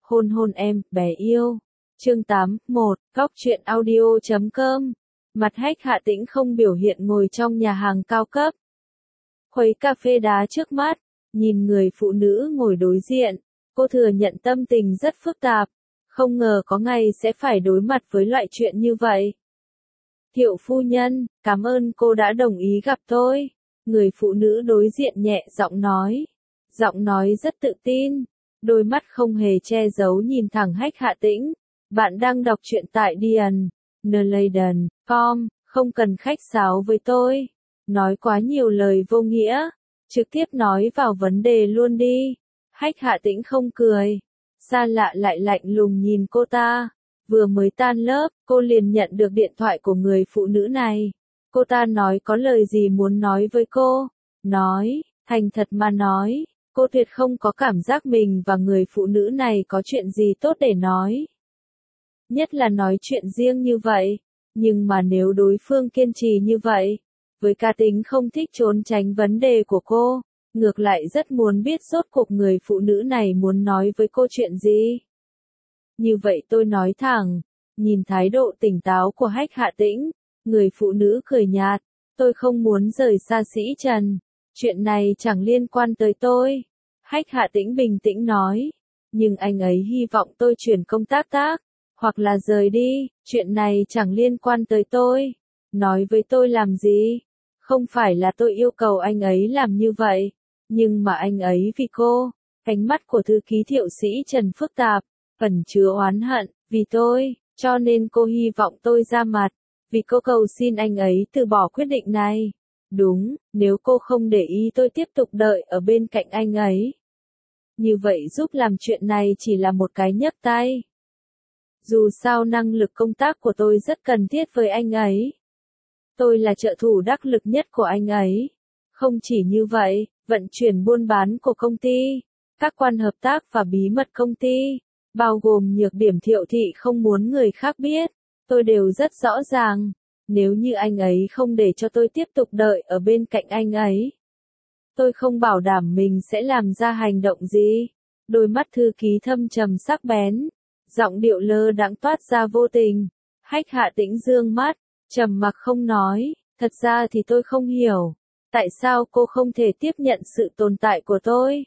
Hôn hôn em, bé yêu. Chương 8, 1, Góc truyện audio.com. Mặt Hách Hạ Tĩnh không biểu hiện ngồi trong nhà hàng cao cấp. Khuấy cà phê đá trước mắt, nhìn người phụ nữ ngồi đối diện, cô thừa nhận tâm tình rất phức tạp, không ngờ có ngày sẽ phải đối mặt với loại chuyện như vậy. Thiệu phu nhân, cảm ơn cô đã đồng ý gặp tôi. Người phụ nữ đối diện nhẹ giọng nói rất tự tin, đôi mắt không hề che giấu nhìn thẳng Hách Hạ Tĩnh. Bạn đang đọc truyện tại DNLaden.com, không cần khách sáo với tôi, nói quá nhiều lời vô nghĩa, trực tiếp nói vào vấn đề luôn đi. Hách Hạ Tĩnh không cười, xa lạ lại lạnh lùng nhìn cô ta. Vừa mới tan lớp, cô liền nhận được điện thoại của người phụ nữ này. Cô ta nói có lời gì muốn nói với cô. Thành thật mà nói, cô tuyệt không có cảm giác mình và người phụ nữ này có chuyện gì tốt để nói. Nhất là nói chuyện riêng như vậy. Nhưng mà nếu đối phương kiên trì như vậy, với cá tính không thích trốn tránh vấn đề của cô, ngược lại rất muốn biết rốt cuộc người phụ nữ này muốn nói với cô chuyện gì. Như vậy tôi nói thẳng, nhìn thái độ tỉnh táo của Hách Hạ Tĩnh, người phụ nữ cười nhạt, tôi không muốn rời xa Sĩ Trần, chuyện này chẳng liên quan tới tôi. Hách Hạ Tĩnh bình tĩnh nói, nhưng anh ấy hy vọng tôi chuyển công tác hoặc là rời đi, chuyện này chẳng liên quan tới tôi. Nói với tôi làm gì? Không phải là tôi yêu cầu anh ấy làm như vậy, nhưng mà anh ấy vì cô. Ánh mắt của thư ký Thiệu Sĩ Trần phức tạp, ẩn chứa oán hận, vì tôi, cho nên cô hy vọng tôi ra mặt, vì cô cầu xin anh ấy từ bỏ quyết định này. Đúng, nếu cô không để ý tôi tiếp tục đợi ở bên cạnh anh ấy. Như vậy giúp làm chuyện này chỉ là một cái nhấc tay. Dù sao năng lực công tác của tôi rất cần thiết với anh ấy. Tôi là trợ thủ đắc lực nhất của anh ấy. Không chỉ như vậy, vận chuyển buôn bán của công ty, các quan hợp tác và bí mật công ty, bao gồm nhược điểm Thiệu thị không muốn người khác biết, tôi đều rất rõ ràng. Nếu như anh ấy không để cho tôi tiếp tục đợi ở bên cạnh anh ấy, tôi không bảo đảm mình sẽ làm ra hành động gì. Đôi mắt thư ký thâm trầm sắc bén, giọng điệu lơ đãng toát ra vô tình. Hách Hạ Tĩnh dương mắt, trầm mặc không nói, thật ra thì tôi không hiểu, tại sao cô không thể tiếp nhận sự tồn tại của tôi.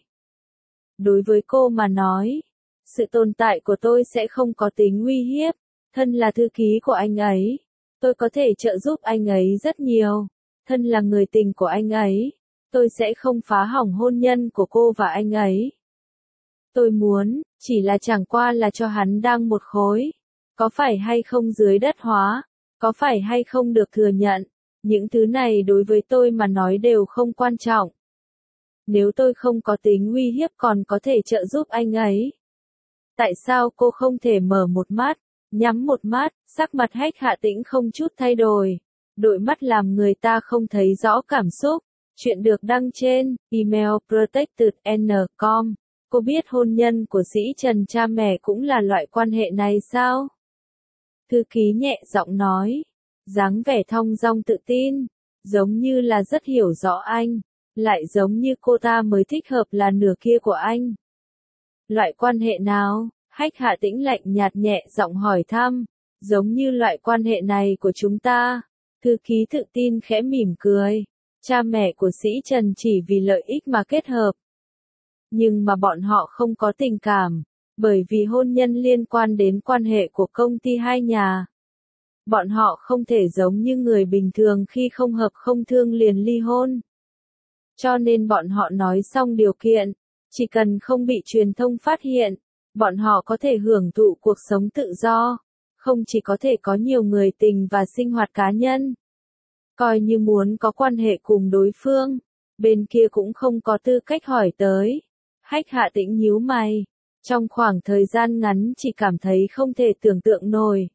Đối với cô mà nói, sự tồn tại của tôi sẽ không có tính uy hiếp, thân là thư ký của anh ấy, tôi có thể trợ giúp anh ấy rất nhiều, thân là người tình của anh ấy, tôi sẽ không phá hỏng hôn nhân của cô và anh ấy. Tôi muốn, chỉ là chẳng qua là cho hắn đang một khối. Có phải hay không dưới đất hóa, có phải hay không được thừa nhận, những thứ này đối với tôi mà nói đều không quan trọng. Nếu tôi không có tính uy hiếp còn có thể trợ giúp anh ấy. Tại sao cô không thể mở một mắt, nhắm một mắt? Sắc mặt Hách Hạ Tĩnh không chút thay đổi. Đội mắt làm người ta không thấy rõ cảm xúc. Chuyện được đăng trên email protected.com. Cô biết hôn nhân của Sĩ Trần cha mẹ cũng là loại quan hệ này sao? Thư ký nhẹ giọng nói, dáng vẻ thong dong tự tin, giống như là rất hiểu rõ anh, lại giống như cô ta mới thích hợp là nửa kia của anh. Loại quan hệ nào? Hách Hạ Tĩnh lạnh nhạt nhẹ giọng hỏi thăm, giống như loại quan hệ này của chúng ta. Thư ký tự tin khẽ mỉm cười, cha mẹ của Sĩ Trần chỉ vì lợi ích mà kết hợp. Nhưng mà bọn họ không có tình cảm, bởi vì hôn nhân liên quan đến quan hệ của công ty hai nhà. Bọn họ không thể giống như người bình thường khi không hợp không thương liền ly hôn. Cho nên bọn họ nói xong điều kiện, chỉ cần không bị truyền thông phát hiện, bọn họ có thể hưởng thụ cuộc sống tự do, không chỉ có thể có nhiều người tình và sinh hoạt cá nhân. Coi như muốn có quan hệ cùng đối phương, bên kia cũng không có tư cách hỏi tới. Hách Hạ Tĩnh nhíu mày, trong khoảng thời gian ngắn chỉ cảm thấy không thể tưởng tượng nổi.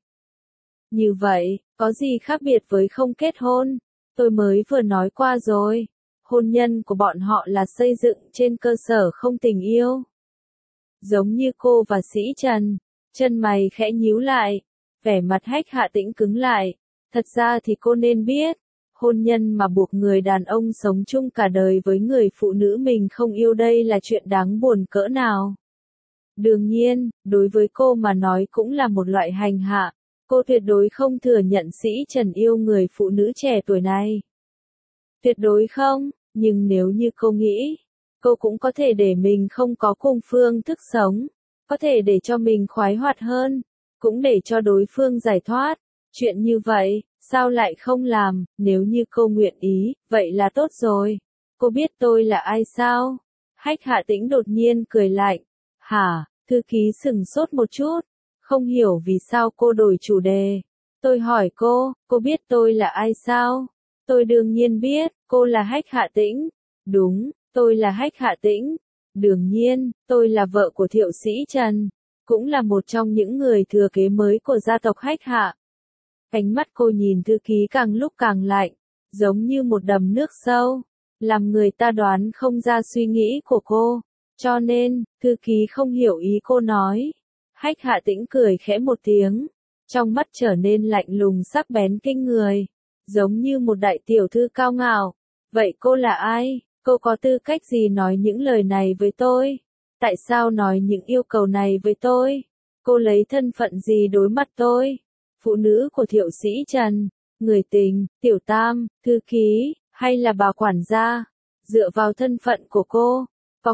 Như vậy, có gì khác biệt với không kết hôn? Tôi mới vừa nói qua rồi, hôn nhân của bọn họ là xây dựng trên cơ sở không tình yêu. Giống như cô và Sĩ Trần, chân mày khẽ nhíu lại, vẻ mặt Hách Hạ Tĩnh cứng lại. Thật ra thì cô nên biết, hôn nhân mà buộc người đàn ông sống chung cả đời với người phụ nữ mình không yêu đây là chuyện đáng buồn cỡ nào. Đương nhiên, đối với cô mà nói cũng là một loại hành hạ. Cô tuyệt đối không thừa nhận sĩ Trần yêu người phụ nữ trẻ tuổi này. Tuyệt đối không, nhưng nếu như cô nghĩ, cô cũng có thể để mình không có cùng phương thức sống, có thể để cho mình khoái hoạt hơn, cũng để cho đối phương giải thoát. Chuyện như vậy, sao lại không làm, nếu như cô nguyện ý, vậy là tốt rồi. Cô biết tôi là ai sao? Hách Hạ Tĩnh đột nhiên cười lạnh. Hả? Thư ký sừng sốt một chút, không hiểu vì sao cô đổi chủ đề. Tôi hỏi cô biết tôi là ai sao? Tôi đương nhiên biết, cô là Hách Hạ Tĩnh. Đúng, tôi là Hách Hạ Tĩnh. Đương nhiên, tôi là vợ của Thiệu Sĩ Trần, cũng là một trong những người thừa kế mới của gia tộc Hách Hạ. Ánh mắt cô nhìn thư ký càng lúc càng lạnh, giống như một đầm nước sâu, làm người ta đoán không ra suy nghĩ của cô. Cho nên, thư ký không hiểu ý cô nói. Hách Hạ Tĩnh cười khẽ một tiếng, trong mắt trở nên lạnh lùng sắc bén kinh người, giống như một đại tiểu thư cao ngạo. Vậy cô là ai? Cô có tư cách gì nói những lời này với tôi? Tại sao nói những yêu cầu này với tôi? Cô lấy thân phận gì đối mặt tôi? Phụ nữ của Thiệu Sĩ Trần, người tình, tiểu tam, thư ký, hay là bà quản gia? Dựa vào thân phận của cô, có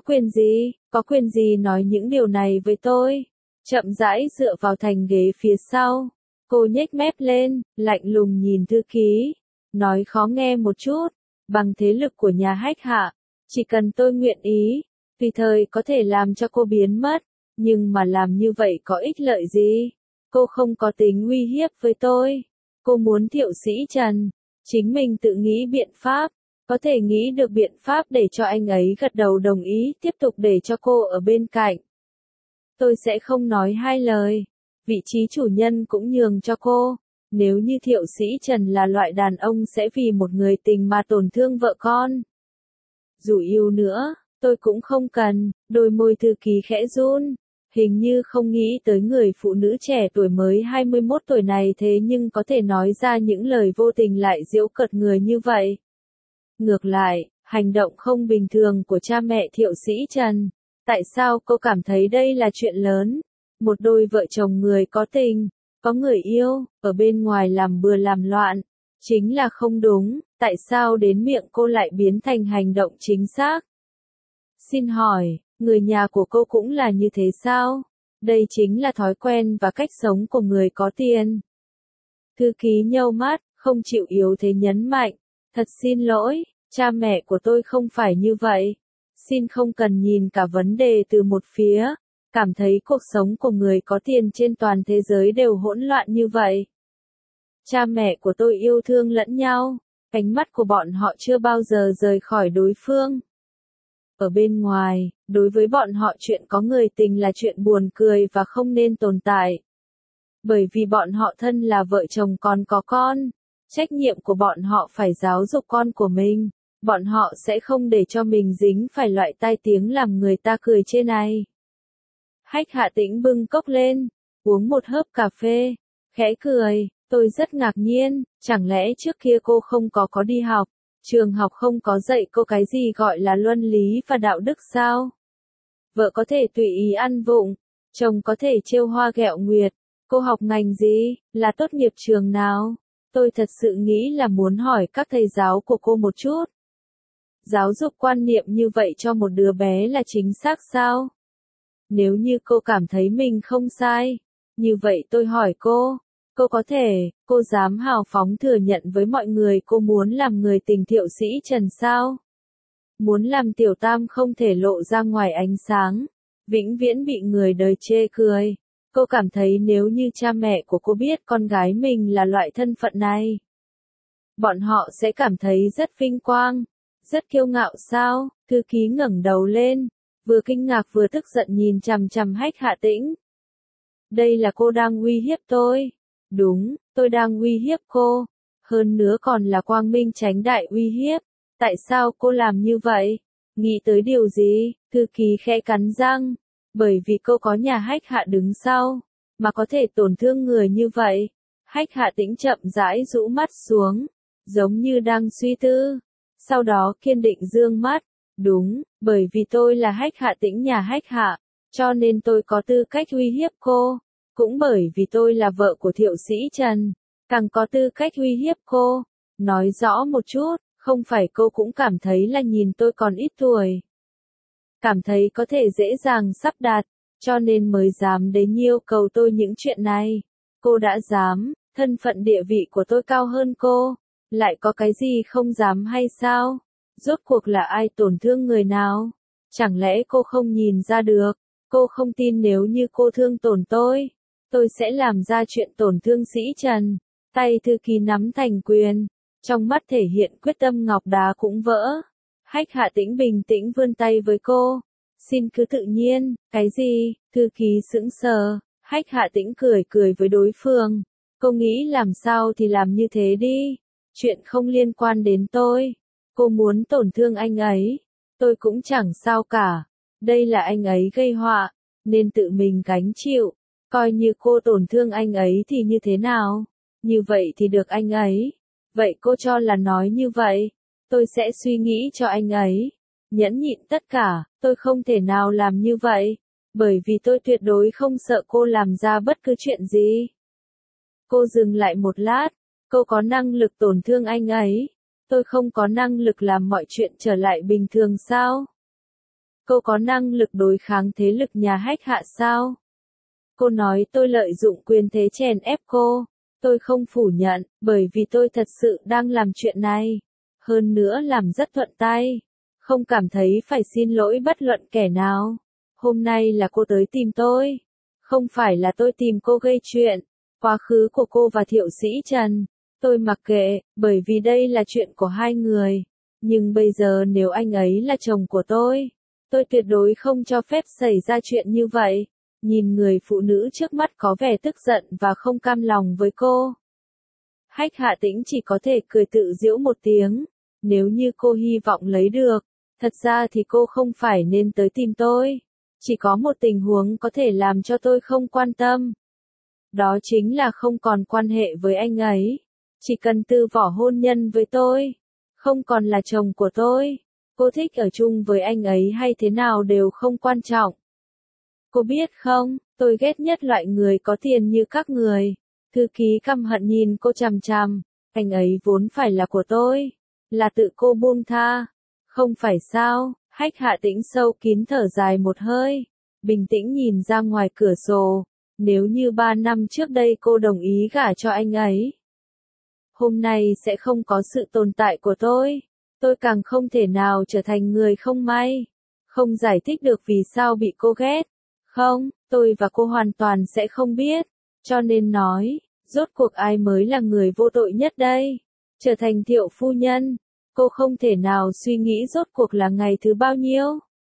quyền gì nói những điều này với tôi? Chậm rãi dựa vào thành ghế phía sau, cô nhếch mép lên, lạnh lùng nhìn thư ký, nói khó nghe một chút, bằng thế lực của nhà Hách Hạ, chỉ cần tôi nguyện ý, tùy thời có thể làm cho cô biến mất, nhưng mà làm như vậy có ích lợi gì? Cô không có tính uy hiếp với tôi. Cô muốn Thiệu Sĩ Trần chính mình tự nghĩ biện pháp, có thể nghĩ được biện pháp để cho anh ấy gật đầu đồng ý tiếp tục để cho cô ở bên cạnh. Tôi sẽ không nói hai lời, vị trí chủ nhân cũng nhường cho cô. Nếu như Thiệu Sĩ Trần là loại đàn ông sẽ vì một người tình mà tổn thương vợ con. Dù yêu nữa, tôi cũng không cần. Đôi môi thư ký khẽ run, hình như không nghĩ tới người phụ nữ trẻ tuổi mới 21 tuổi này thế nhưng có thể nói ra những lời vô tình lại giễu cợt người như vậy. Ngược lại, hành động không bình thường của cha mẹ Thiệu Sĩ Trần. Tại sao cô cảm thấy đây là chuyện lớn? Một đôi vợ chồng người có tình, có người yêu, ở bên ngoài làm bừa làm loạn, chính là không đúng, tại sao đến miệng cô lại biến thành hành động chính xác? Xin hỏi, người nhà của cô cũng là như thế sao? Đây chính là thói quen và cách sống của người có tiền. Thư ký nheo mắt, không chịu yếu thế nhấn mạnh, thật xin lỗi, cha mẹ của tôi không phải như vậy. Xin không cần nhìn cả vấn đề từ một phía, cảm thấy cuộc sống của người có tiền trên toàn thế giới đều hỗn loạn như vậy. Cha mẹ của tôi yêu thương lẫn nhau, ánh mắt của bọn họ chưa bao giờ rời khỏi đối phương. Ở bên ngoài, đối với bọn họ chuyện có người tình là chuyện buồn cười và không nên tồn tại. Bởi vì bọn họ thân là vợ chồng còn có con, trách nhiệm của bọn họ phải giáo dục con của mình. Bọn họ sẽ không để cho mình dính phải loại tai tiếng làm người ta cười chê này. Hách Hạ Tĩnh bưng cốc lên, uống một hớp cà phê, khẽ cười, tôi rất ngạc nhiên, chẳng lẽ trước kia cô không có đi học, trường học không có dạy cô cái gì gọi là luân lý và đạo đức sao? Vợ có thể tùy ý ăn vụng, chồng có thể trêu hoa ghẹo nguyệt, cô học ngành gì, là tốt nghiệp trường nào? Tôi thật sự nghĩ là muốn hỏi các thầy giáo của cô một chút. Giáo dục quan niệm như vậy cho một đứa bé là chính xác sao? Nếu như cô cảm thấy mình không sai, như vậy tôi hỏi cô cô dám hào phóng thừa nhận với mọi người cô muốn làm người tình Thiệu Sĩ Trần sao? Muốn làm tiểu tam không thể lộ ra ngoài ánh sáng, vĩnh viễn bị người đời chê cười. Cô cảm thấy nếu như cha mẹ của cô biết con gái mình là loại thân phận này, bọn họ sẽ cảm thấy rất vinh quang, rất kiêu ngạo sao? Thư ký ngẩng đầu lên, vừa kinh ngạc vừa tức giận nhìn chằm chằm Hách Hạ Tĩnh. Đây là cô đang uy hiếp tôi. Đúng, tôi đang uy hiếp cô. Hơn nữa còn là quang minh chánh đại uy hiếp. Tại sao cô làm như vậy? Nghĩ tới điều gì? Thư ký khẽ cắn răng. Bởi vì cô có nhà Hách Hạ đứng sau, mà có thể tổn thương người như vậy. Hách Hạ Tĩnh chậm rãi rũ mắt xuống, giống như đang suy tư. Sau đó kiên định dương mắt. Đúng, bởi vì tôi là Hách Hạ Tĩnh nhà Hách Hạ. cho nên tôi có tư cách uy hiếp cô. Cũng bởi vì tôi là vợ của Thiệu Sĩ Trần, càng có tư cách uy hiếp cô. Nói rõ một chút, không phải cô cũng cảm thấy là nhìn tôi còn ít tuổi. Cảm thấy có thể dễ dàng sắp đặt, cho nên mới dám đến yêu cầu tôi những chuyện này. Cô đã dám, thân phận địa vị của tôi cao hơn cô, lại có cái gì không dám hay sao? Rốt cuộc là ai tổn thương người nào? Chẳng lẽ cô không nhìn ra được? Cô không tin nếu như cô thương tổn tôi sẽ làm ra chuyện tổn thương Sĩ Trần. Tay thư ký nắm thành quyền, trong mắt thể hiện quyết tâm ngọc đá cũng vỡ. Hách Hạ Tĩnh bình tĩnh vươn tay với cô. Xin cứ tự nhiên, cái gì? Thư ký sững sờ, Hách Hạ Tĩnh cười cười với đối phương. Cô nghĩ làm sao thì làm như thế đi. Chuyện không liên quan đến tôi. Cô muốn tổn thương anh ấy, tôi cũng chẳng sao cả. Đây là anh ấy gây họa, nên tự mình gánh chịu. Coi như cô tổn thương anh ấy thì như thế nào? Như vậy thì được anh ấy. Vậy cô cho là nói như vậy, tôi sẽ suy nghĩ cho anh ấy. Nhẫn nhịn tất cả, tôi không thể nào làm như vậy. Bởi vì tôi tuyệt đối không sợ cô làm ra bất cứ chuyện gì. Cô dừng lại một lát, cô có năng lực tổn thương anh ấy. Tôi không có năng lực làm mọi chuyện trở lại bình thường sao? Cô có năng lực đối kháng thế lực nhà Hách Hạ sao? Cô nói tôi lợi dụng quyền thế chèn ép cô. Tôi không phủ nhận, bởi vì tôi thật sự đang làm chuyện này. Hơn nữa làm rất thuận tay. Không cảm thấy phải xin lỗi bất luận kẻ nào. Hôm nay là cô tới tìm tôi. Không phải là tôi tìm cô gây chuyện. Quá khứ của cô và Thiệu Sĩ Trần, tôi mặc kệ, bởi vì đây là chuyện của hai người. Nhưng bây giờ nếu anh ấy là chồng của tôi tuyệt đối không cho phép xảy ra chuyện như vậy. Nhìn người phụ nữ trước mắt có vẻ tức giận và không cam lòng với cô. Hách Hạ Tĩnh chỉ có thể cười tự giễu một tiếng. Nếu như cô hy vọng lấy được, thật ra thì cô không phải nên tới tìm tôi. Chỉ có một tình huống có thể làm cho tôi không quan tâm. Đó chính là không còn quan hệ với anh ấy. Chỉ cần từ bỏ hôn nhân với tôi. Không còn là chồng của tôi. Cô thích ở chung với anh ấy hay thế nào đều không quan trọng. Cô biết không, tôi ghét nhất loại người có tiền như các người. Thư ký căm hận nhìn cô chằm chằm. Anh ấy vốn phải là của tôi. Là tự cô buông tha. Không phải sao? Hách Hạ Tĩnh sâu kín thở dài một hơi. Bình tĩnh nhìn ra ngoài cửa sổ. Nếu như 3 năm trước đây cô đồng ý gả cho anh ấy, hôm nay sẽ không có sự tồn tại của tôi. Tôi càng không thể nào trở thành người không may. Không giải thích được vì sao bị cô ghét. Không, tôi và cô hoàn toàn sẽ không biết. Cho nên nói, rốt cuộc ai mới là người vô tội nhất đây? Trở thành Thiệu phu nhân, cô không thể nào suy nghĩ rốt cuộc là ngày thứ bao nhiêu.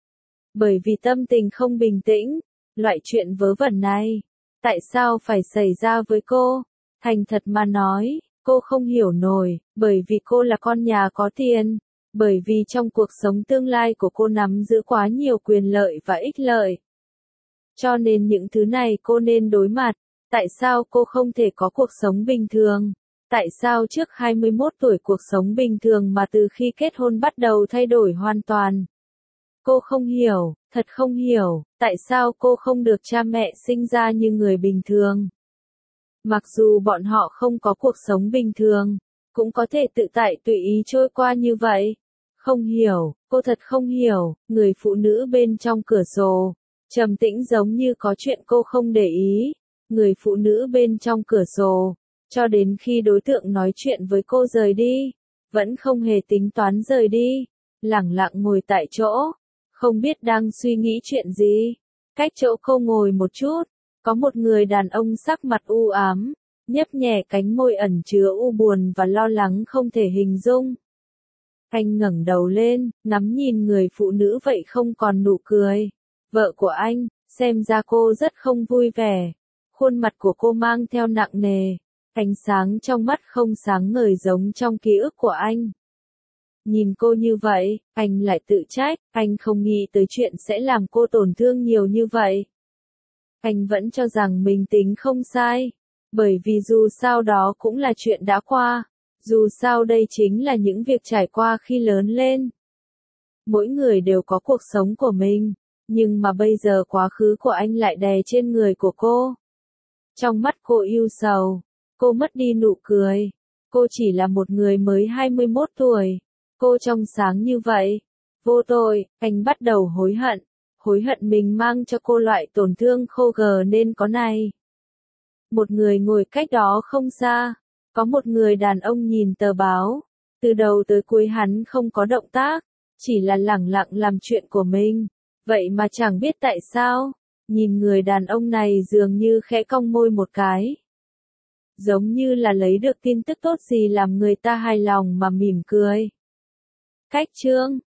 Bởi vì tâm tình không bình tĩnh, loại chuyện vớ vẩn này, tại sao phải xảy ra với cô? Thành thật mà nói, cô không hiểu nổi, bởi vì cô là con nhà có tiền. Bởi vì trong cuộc sống tương lai của cô nắm giữ quá nhiều quyền lợi và ích lợi. Cho nên những thứ này cô nên đối mặt. Tại sao cô không thể có cuộc sống bình thường? Tại sao trước 21 tuổi cuộc sống bình thường mà từ khi kết hôn bắt đầu thay đổi hoàn toàn? Cô không hiểu, thật không hiểu, tại sao cô không được cha mẹ sinh ra như người bình thường? Mặc dù bọn họ không có cuộc sống bình thường, cũng có thể tự tại tùy ý trôi qua như vậy. Không hiểu, cô thật không hiểu, người phụ nữ bên trong cửa sổ, trầm tĩnh giống như có chuyện cô không để ý. Người phụ nữ bên trong cửa sổ, cho đến khi đối tượng nói chuyện với cô rời đi, vẫn không hề tính toán rời đi, lẳng lặng ngồi tại chỗ, không biết đang suy nghĩ chuyện gì. Cách chỗ cô ngồi một chút, có một người đàn ông sắc mặt u ám, nhấp nhẹ cánh môi ẩn chứa u buồn và lo lắng không thể hình dung. Anh ngẩng đầu lên, ngắm nhìn người phụ nữ vậy không còn nụ cười. Vợ của anh, xem ra cô rất không vui vẻ. Khuôn mặt của cô mang theo nặng nề, ánh sáng trong mắt không sáng ngời giống trong ký ức của anh. Nhìn cô như vậy, anh lại tự trách, anh không nghĩ tới chuyện sẽ làm cô tổn thương nhiều như vậy. Anh vẫn cho rằng mình tính không sai, bởi vì dù sao đó cũng là chuyện đã qua, dù sao đây chính là những việc trải qua khi lớn lên. Mỗi người đều có cuộc sống của mình, Nhưng mà bây giờ quá khứ của anh lại đè trên người của cô. Trong mắt cô ưu sầu, cô mất đi nụ cười. Cô chỉ là một người mới 21 tuổi. Cô trong sáng như vậy. Vô tội, anh bắt đầu hối hận mình mang cho cô loại tổn thương khô gờ nên có này. Một người ngồi cách đó không xa, có một người đàn ông nhìn tờ báo, từ đầu tới cuối hắn không có động tác, chỉ là lẳng lặng làm chuyện của mình, vậy mà chẳng biết tại sao, nhìn người đàn ông này dường như khẽ cong môi một cái. Giống như là lấy được tin tức tốt gì làm người ta hài lòng mà mỉm cười. Cách chương